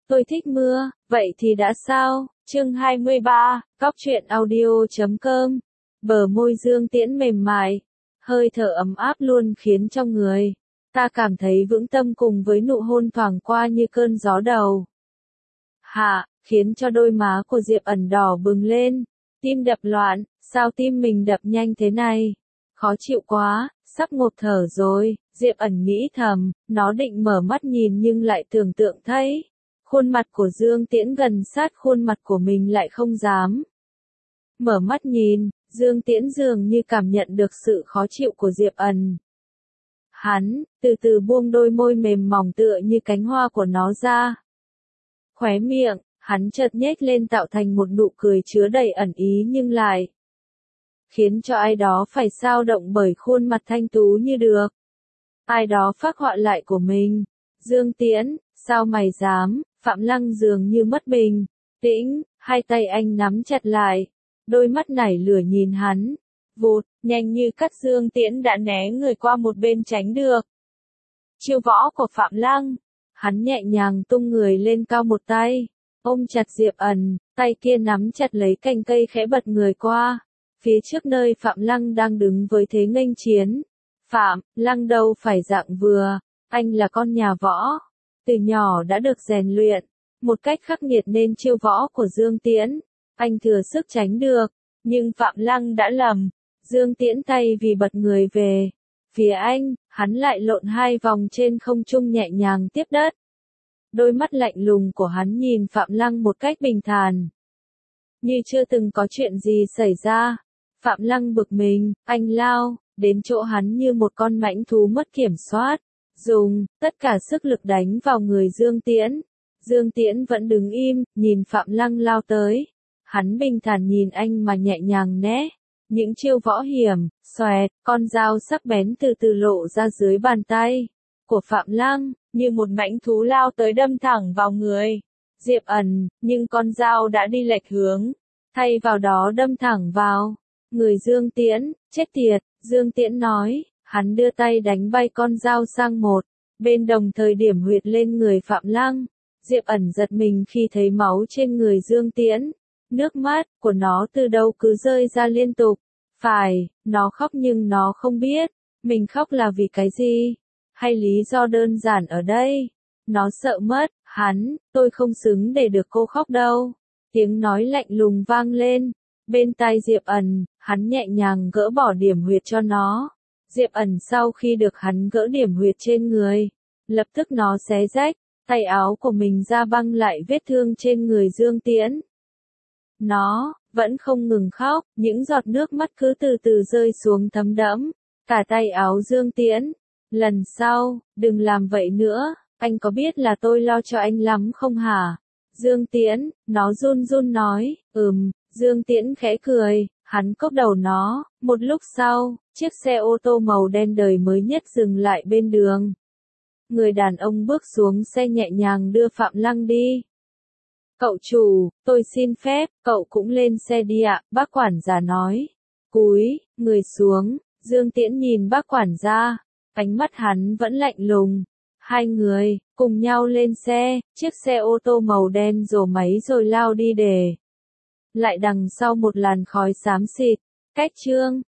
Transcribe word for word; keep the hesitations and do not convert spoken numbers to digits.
Tôi thích mưa, vậy thì đã sao? Chương hai mươi ba, cóc truyện audio chấm com. Bờ môi Dương Tiễn mềm mại, hơi thở ấm áp luôn khiến trong người ta cảm thấy vững tâm cùng với nụ hôn thoảng qua như cơn gió đầu hạ, khiến cho đôi má của Diệp Ẩn đỏ bừng lên, tim đập loạn, sao tim mình đập nhanh thế này? Khó chịu quá, sắp ngộp thở rồi, Diệp Ẩn nghĩ thầm, nó định mở mắt nhìn nhưng lại tưởng tượng thấy khuôn mặt của Dương Tiễn gần sát khuôn mặt của mình lại không dám mở mắt nhìn. Dương Tiễn dường như cảm nhận được sự khó chịu của Diệp Ẩn. Hắn, từ từ buông đôi môi mềm mỏng tựa như cánh hoa của nó ra. Khóe miệng, hắn chợt nhếch lên tạo thành một nụ cười chứa đầy ẩn ý nhưng lại khiến cho ai đó phải xao động bởi khuôn mặt thanh tú như được ai đó phác họa lại của mình. Dương Tiễn, sao mày dám? Phạm Lăng dường như mất bình tĩnh, hai tay anh nắm chặt lại. Đôi mắt nảy lửa nhìn hắn, vụt, nhanh như cắt Dương Tiễn đã né người qua một bên tránh được chiêu võ của Phạm Lăng. Hắn nhẹ nhàng tung người lên cao một tay, ôm chặt Diệp Ẩn, tay kia nắm chặt lấy cành cây khẽ bật người qua phía trước nơi Phạm Lăng đang đứng với thế nghênh chiến. Phạm Lăng đâu phải dạng vừa, anh là con nhà võ, từ nhỏ đã được rèn luyện một cách khắc nghiệt nên chiêu võ của Dương Tiễn anh thừa sức tránh được, nhưng Phạm Lăng đã lầm. Dương Tiễn tay vì bật người về phía anh, hắn lại lộn hai vòng trên không trung nhẹ nhàng tiếp đất. Đôi mắt lạnh lùng của hắn nhìn Phạm Lăng một cách bình thản, như chưa từng có chuyện gì xảy ra. Phạm Lăng bực mình, anh lao đến chỗ hắn như một con mãnh thú mất kiểm soát, dùng tất cả sức lực đánh vào người Dương Tiễn. Dương Tiễn vẫn đứng im, nhìn Phạm Lăng lao tới. Hắn bình thản nhìn anh mà nhẹ nhàng né những chiêu võ hiểm, xoẹt, con dao sắc bén từ từ lộ ra dưới bàn tay của Phạm Lăng, như một mãnh thú lao tới đâm thẳng vào người Diệp Ẩn, nhưng con dao đã đi lệch hướng, thay vào đó đâm thẳng vào người Dương Tiễn. Chết tiệt, Dương Tiễn nói, hắn đưa tay đánh bay con dao sang một bên đồng thời điểm huyệt lên người Phạm Lăng. Diệp Ẩn giật mình khi thấy máu trên người Dương Tiễn. Nước mắt của nó từ đâu cứ rơi ra liên tục. Phải, nó khóc nhưng nó không biết mình khóc là vì cái gì, hay lý do đơn giản ở đây. Nó sợ mất hắn, tôi không xứng để được cô khóc đâu. Tiếng nói lạnh lùng vang lên bên tai Diệp Ẩn, hắn nhẹ nhàng gỡ bỏ điểm huyệt cho nó. Diệp Ẩn sau khi được hắn gỡ điểm huyệt trên người, lập tức nó xé rách tay áo của mình ra băng lại vết thương trên người Dương Tiễn. Nó vẫn không ngừng khóc, những giọt nước mắt cứ từ từ rơi xuống thấm đẫm cả tay áo Dương Tiễn. Lần sau, đừng làm vậy nữa, anh có biết là tôi lo cho anh lắm không hả? Dương Tiễn, nó run run nói, ừm. Dương Tiễn khẽ cười, hắn cốc đầu nó. Một lúc sau, chiếc xe ô tô màu đen đời mới nhất dừng lại bên đường. Người đàn ông bước xuống xe nhẹ nhàng đưa Phạm Lăng đi. Cậu chủ, tôi xin phép, cậu cũng lên xe đi ạ, bác quản gia nói. Cúi người xuống, Dương Tiễn nhìn bác quản gia, ánh mắt hắn vẫn lạnh lùng. Hai người cùng nhau lên xe, chiếc xe ô tô màu đen rồ máy rồi lao đi để lại đằng sau một làn khói xám xịt. Cách chương